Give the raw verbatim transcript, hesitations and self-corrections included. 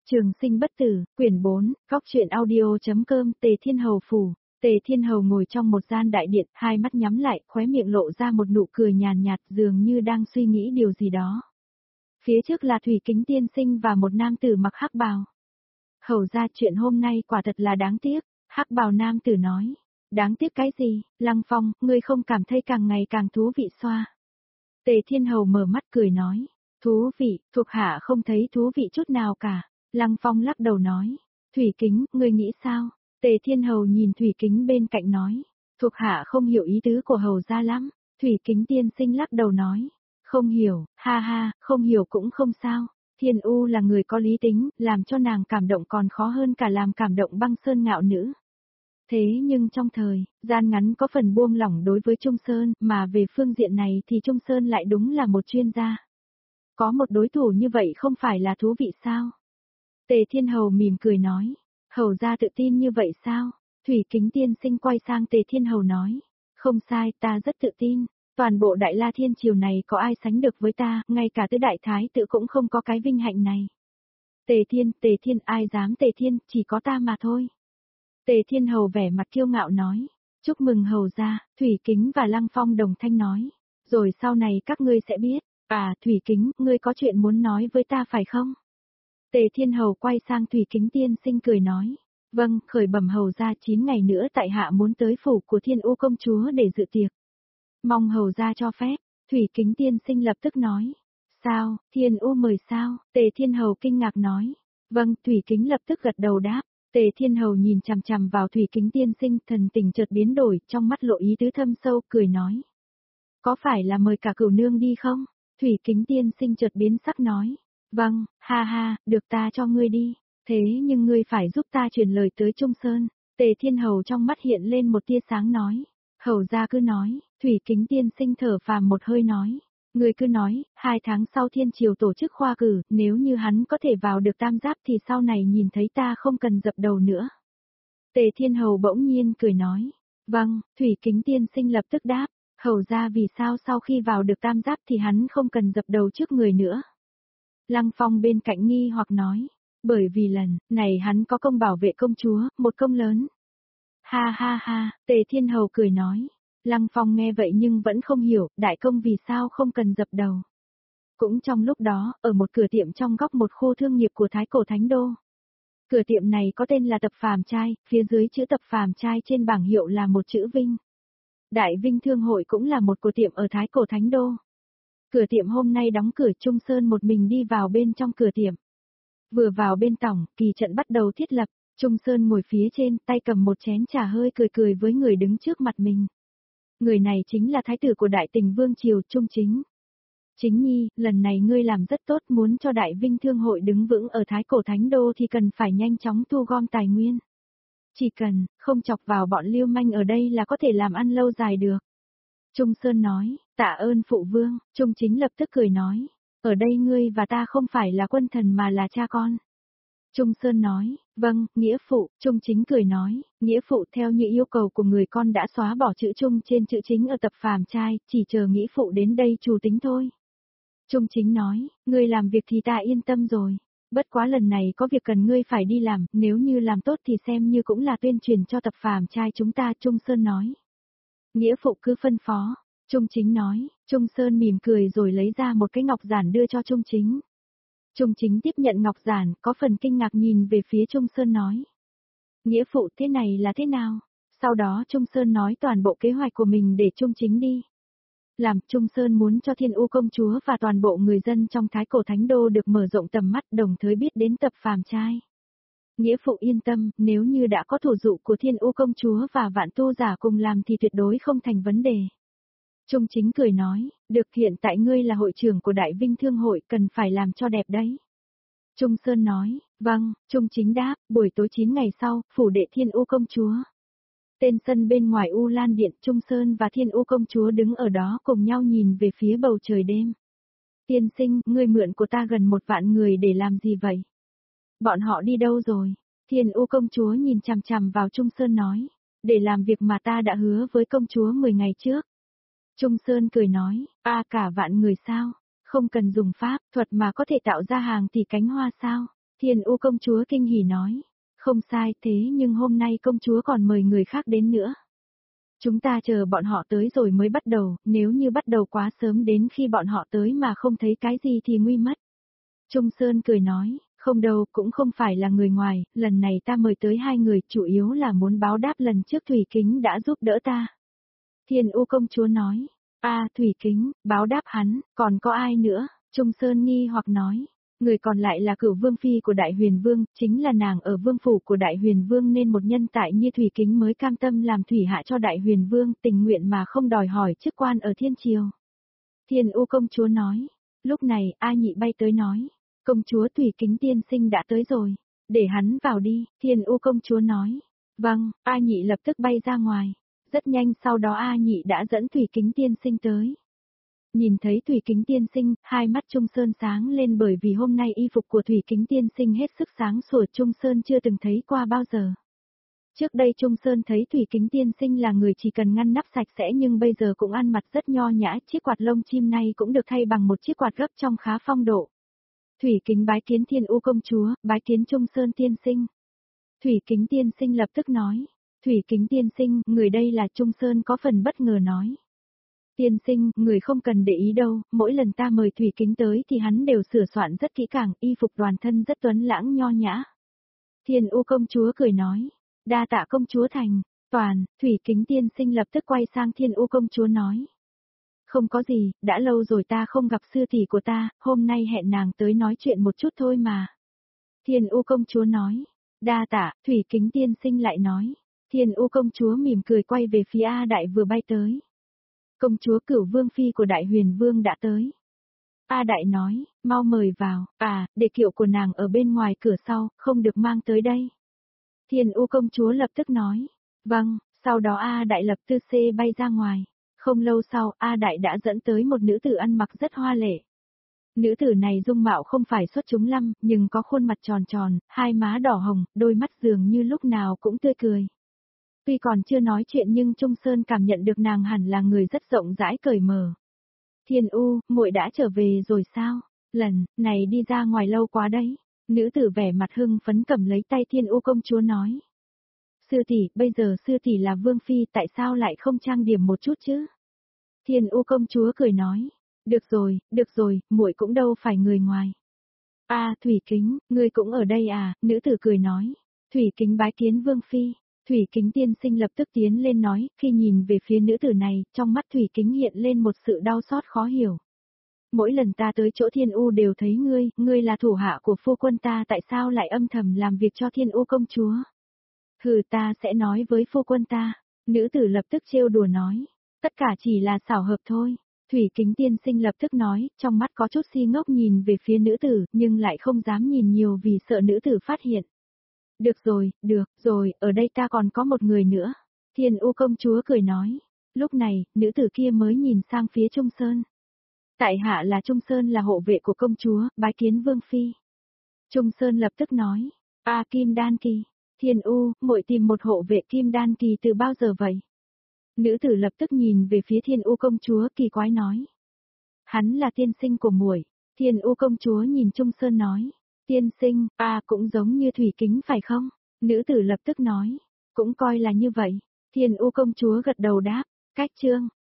Trường sinh bất tử, quyển bốn, góc truyện audio.com. Tề Thiên Hầu phủ. Tề Thiên Hầu ngồi trong một gian đại điện, hai mắt nhắm lại, khóe miệng lộ ra một nụ cười nhàn nhạt, dường như đang suy nghĩ điều gì đó. Phía trước là Thủy Kính tiên sinh và một nam tử mặc hắc bào. Hầu ra, chuyện hôm nay quả thật là đáng tiếc, hắc bào nam tử nói. Đáng tiếc cái gì, Lăng Phong, ngươi không cảm thấy càng ngày càng thú vị xoa. Tề Thiên Hầu mở mắt cười nói. Thú vị, thuộc hạ không thấy thú vị chút nào cả. Lăng Phong lắc đầu nói. Thủy Kính, ngươi nghĩ sao? Tề Thiên Hầu nhìn Thủy Kính bên cạnh nói. Thuộc hạ không hiểu ý tứ của hầu ra lắm. Thủy Kính tiên sinh lắc đầu nói. Không hiểu, ha ha, không hiểu cũng không sao. Thiên U là người có lý tính, làm cho nàng cảm động còn khó hơn cả làm cảm động băng sơn ngạo nữ. Thế nhưng trong thời gian ngắn có phần buông lỏng đối với Trung Sơn, mà về phương diện này thì Trung Sơn lại đúng là một chuyên gia. Có một đối thủ như vậy không phải là thú vị sao? Tề Thiên Hầu mỉm cười nói. Hầu ra tự tin như vậy sao? Thủy Kính tiên sinh quay sang Tề Thiên Hầu nói. Không sai, ta rất tự tin. Toàn bộ Đại La Thiên Triều này có ai sánh được với ta, ngay cả tứ đại thái tử cũng không có cái vinh hạnh này. Tề Thiên, Tề Thiên, ai dám Tề Thiên, chỉ có ta mà thôi. Tề Thiên Hầu vẻ mặt kiêu ngạo nói. Chúc mừng hầu ra, Thủy Kính và Lăng Phong đồng thanh nói. Rồi sau này các ngươi sẽ biết. À, Thủy Kính, ngươi có chuyện muốn nói với ta phải không? Tề Thiên Hầu quay sang Thủy Kính tiên sinh cười nói. Vâng, khởi bẩm hầu ra chín ngày nữa tại hạ muốn tới phủ của Thiên U công chúa để dự tiệc. Mong hầu ra cho phép. Thủy Kính tiên sinh lập tức nói. Sao, Thiên U mời sao? Tề Thiên Hầu kinh ngạc nói. Vâng, Thủy Kính lập tức gật đầu đáp. Tề Thiên Hầu nhìn chằm chằm vào Thủy Kính tiên sinh, thần tình chợt biến đổi, trong mắt lộ ý tứ thâm sâu, cười nói. Có phải là mời cả cửu nương đi không? Thủy Kính tiên sinh chợt biến sắc nói. Vâng, ha ha, được ta cho ngươi đi. Thế nhưng ngươi phải giúp ta truyền lời tới Trung Sơn. Tề Thiên Hầu trong mắt hiện lên một tia sáng nói. Hầu ra cứ nói. Thủy Kính tiên sinh thở phào một hơi nói. Ngươi cứ nói, hai tháng sau Thiên Triều tổ chức khoa cử, nếu như hắn có thể vào được tam giáp thì sau này nhìn thấy ta không cần dập đầu nữa. Tề Thiên Hầu bỗng nhiên cười nói. Vâng, Thủy Kính tiên sinh lập tức đáp. Hầu ra vì sao sau khi vào được tam giáp thì hắn không cần dập đầu trước người nữa. Lăng Phong bên cạnh nghi hoặc nói. Bởi vì lần này hắn có công bảo vệ công chúa, một công lớn. Ha ha ha, Tề Thiên Hầu cười nói. Lăng Phong nghe vậy nhưng vẫn không hiểu, đại công vì sao không cần dập đầu. Cũng trong lúc đó, ở một cửa tiệm trong góc một khu thương nghiệp của Thái Cổ Thánh Đô. Cửa tiệm này có tên là Tập Phàm Trai, phía dưới chữ Tập Phàm Trai trên bảng hiệu là một chữ Vinh. Đại Vinh Thương hội cũng là một cửa tiệm ở Thái Cổ Thánh Đô. Cửa tiệm hôm nay đóng cửa, Trung Sơn một mình đi vào bên trong cửa tiệm. Vừa vào bên tổng, kỳ trận bắt đầu thiết lập, Trung Sơn ngồi phía trên, tay cầm một chén trà hơi cười cười với người đứng trước mặt mình. Người này chính là thái tử của Đại Tình Vương triều, Trung Chính. Chính nhi, lần này ngươi làm rất tốt, muốn cho Đại Vinh Thương hội đứng vững ở Thái Cổ Thánh Đô thì cần phải nhanh chóng thu gom tài nguyên. Chỉ cần không chọc vào bọn lưu manh ở đây là có thể làm ăn lâu dài được. Trung Sơn nói. Tạ ơn phụ vương. Trung Chính lập tức cười nói. Ở đây ngươi và ta không phải là quân thần mà là cha con. Trung Sơn nói. Vâng, nghĩa phụ. Trung Chính cười nói. Nghĩa phụ, theo như yêu cầu của người, con đã xóa bỏ chữ Trung trên chữ Chính ở Tập Phàm Trai, chỉ chờ nghĩa phụ đến đây chủ tính thôi. Trung Chính nói. Ngươi làm việc thì ta yên tâm rồi. Bất quá lần này có việc cần ngươi phải đi làm, nếu như làm tốt thì xem như cũng là tuyên truyền cho Tập Phàm Trai chúng ta. Trung Sơn nói. Nghĩa phụ cứ phân phó. Trung Chính nói. Trung Sơn mỉm cười rồi lấy ra một cái ngọc giản đưa cho Trung Chính. Trung Chính tiếp nhận ngọc giản, có phần kinh ngạc nhìn về phía Trung Sơn nói. Nghĩa phụ, thế này là thế nào? Sau đó Trung Sơn nói toàn bộ kế hoạch của mình để Trung Chính đi làm. Trung Sơn muốn cho Thiên U công chúa và toàn bộ người dân trong Thái Cổ Thánh Đô được mở rộng tầm mắt, đồng thời biết đến Tập Phàm Trai. Nghĩa phụ yên tâm, nếu như đã có thủ dụ của Thiên U công chúa và vạn tu giả cùng làm thì tuyệt đối không thành vấn đề. Trung Chính cười nói. Được, hiện tại ngươi là hội trưởng của Đại Vinh Thương hội, cần phải làm cho đẹp đấy. Trung Sơn nói. Vâng. Trung Chính đáp. Buổi tối chín ngày sau, phủ đệ Thiên U công chúa. Tên sân bên ngoài U Lan Điện, Trung Sơn và Thiên U công chúa đứng ở đó cùng nhau nhìn về phía bầu trời đêm. Tiên sinh, ngươi mượn của ta gần một vạn người để làm gì vậy? Bọn họ đi đâu rồi? Thiên U công chúa nhìn chằm chằm vào Trung Sơn nói. Để làm việc mà ta đã hứa với công chúa mười ngày trước. Trung Sơn cười nói. A à, cả vạn người sao? Không cần dùng pháp thuật mà có thể tạo ra hàng tỷ cánh hoa sao? Thiên U công chúa kinh hỉ nói. Không sai, thế nhưng hôm nay công chúa còn mời người khác đến nữa. Chúng ta chờ bọn họ tới rồi mới bắt đầu, nếu như bắt đầu quá sớm đến khi bọn họ tới mà không thấy cái gì thì nguy mất. Trung Sơn cười nói, không đâu, cũng không phải là người ngoài, lần này ta mời tới hai người, chủ yếu là muốn báo đáp lần trước Thủy Kính đã giúp đỡ ta. Thiên U công chúa nói, a Thủy Kính, báo đáp hắn, còn có ai nữa? Trung Sơn nghi hoặc nói, người còn lại là Cửu Vương Phi của Đại Huyền Vương, chính là nàng ở vương phủ của Đại Huyền Vương nên một nhân tài như Thủy Kính mới cam tâm làm thủy hạ cho Đại Huyền Vương, tình nguyện mà không đòi hỏi chức quan ở Thiên Triều. Thiên U công chúa nói, lúc này A Nhị bay tới nói, công chúa Thủy Kính tiên sinh đã tới rồi, để hắn vào đi, Thiên U công chúa nói, vâng, A Nhị lập tức bay ra ngoài, rất nhanh sau đó A Nhị đã dẫn Thủy Kính tiên sinh tới. Nhìn thấy Thủy Kính tiên sinh, hai mắt Trung Sơn sáng lên bởi vì hôm nay y phục của Thủy Kính tiên sinh hết sức sáng sủa Trung Sơn chưa từng thấy qua bao giờ. Trước đây Trung Sơn thấy Thủy Kính tiên sinh là người chỉ cần ngăn nắp sạch sẽ nhưng bây giờ cũng ăn mặc rất nho nhã, chiếc quạt lông chim này cũng được thay bằng một chiếc quạt gấp trong khá phong độ. Thủy Kính bái kiến Thiên U công chúa, bái kiến Trung Sơn tiên sinh. Thủy Kính tiên sinh lập tức nói, Thủy Kính tiên sinh, người đây là Trung Sơn có phần bất ngờ nói. Tiên sinh, người không cần để ý đâu, mỗi lần ta mời Thủy Kính tới thì hắn đều sửa soạn rất kỹ càng, y phục đoàn thân rất tuấn lãng nho nhã. Thiên U công chúa cười nói, đa tạ công chúa thành, toàn, Thủy Kính tiên sinh lập tức quay sang Thiên U công chúa nói. Không có gì, đã lâu rồi ta không gặp sư tỷ của ta, hôm nay hẹn nàng tới nói chuyện một chút thôi mà. Thiên U công chúa nói, đa tạ, Thủy Kính tiên sinh lại nói. Thiên U công chúa mỉm cười quay về phía A Đại vừa bay tới. Công chúa Cửu Vương Phi của Đại Huyền Vương đã tới. A Đại nói, mau mời vào, à, để kiệu của nàng ở bên ngoài cửa sau, không được mang tới đây. Thiên U công chúa lập tức nói, vâng, sau đó A Đại lập tư xê bay ra ngoài. Không lâu sau, A Đại đã dẫn tới một nữ tử ăn mặc rất hoa lệ. Nữ tử này dung mạo không phải xuất chúng lắm, nhưng có khuôn mặt tròn tròn, hai má đỏ hồng, đôi mắt dường như lúc nào cũng tươi cười. Tuy còn chưa nói chuyện nhưng Trung Sơn cảm nhận được nàng hẳn là người rất rộng rãi cởi mở. Thiên U, muội đã trở về rồi sao? Lần này đi ra ngoài lâu quá đấy. Nữ tử vẻ mặt hưng phấn cầm lấy tay Thiên U công chúa nói. Sư tỷ, bây giờ sư tỷ là Vương Phi, tại sao lại không trang điểm một chút chứ? Thiên U công chúa cười nói. Được rồi, được rồi, muội cũng đâu phải người ngoài. À, Thủy Kính, ngươi cũng ở đây à? Nữ tử cười nói. Thủy Kính bái kiến Vương Phi. Thủy Kính tiên sinh lập tức tiến lên nói, khi nhìn về phía nữ tử này, trong mắt Thủy Kính hiện lên một sự đau xót khó hiểu. Mỗi lần ta tới chỗ Thiên U đều thấy ngươi, ngươi là thủ hạ của phu quân ta, tại sao lại âm thầm làm việc cho Thiên U công chúa? Hừ, ta sẽ nói với phu quân ta. Nữ tử lập tức trêu đùa nói, tất cả chỉ là xảo hợp thôi. Thủy Kính tiên sinh lập tức nói, trong mắt có chút si ngốc nhìn về phía nữ tử, nhưng lại không dám nhìn nhiều vì sợ nữ tử phát hiện. Được rồi, được rồi, ở đây ta còn có một người nữa. Thiên U công chúa cười nói. Lúc này, nữ tử kia mới nhìn sang phía Trung Sơn. Tại hạ là Trung Sơn là hộ vệ của công chúa, bái kiến Vương Phi. Trung Sơn lập tức nói. A Kim Đan Kỳ. Thiên U, muội tìm một hộ vệ Kim Đan Kỳ từ bao giờ vậy? Nữ tử lập tức nhìn về phía Thiên U công chúa kỳ quái nói. Hắn là tiên sinh của muội. Thiên U công chúa nhìn Trung Sơn nói. Tiên sinh, à cũng giống như Thủy Kính phải không? Nữ tử lập tức nói. Cũng coi là như vậy. Thiên U công chúa gật đầu đáp. Cách chương.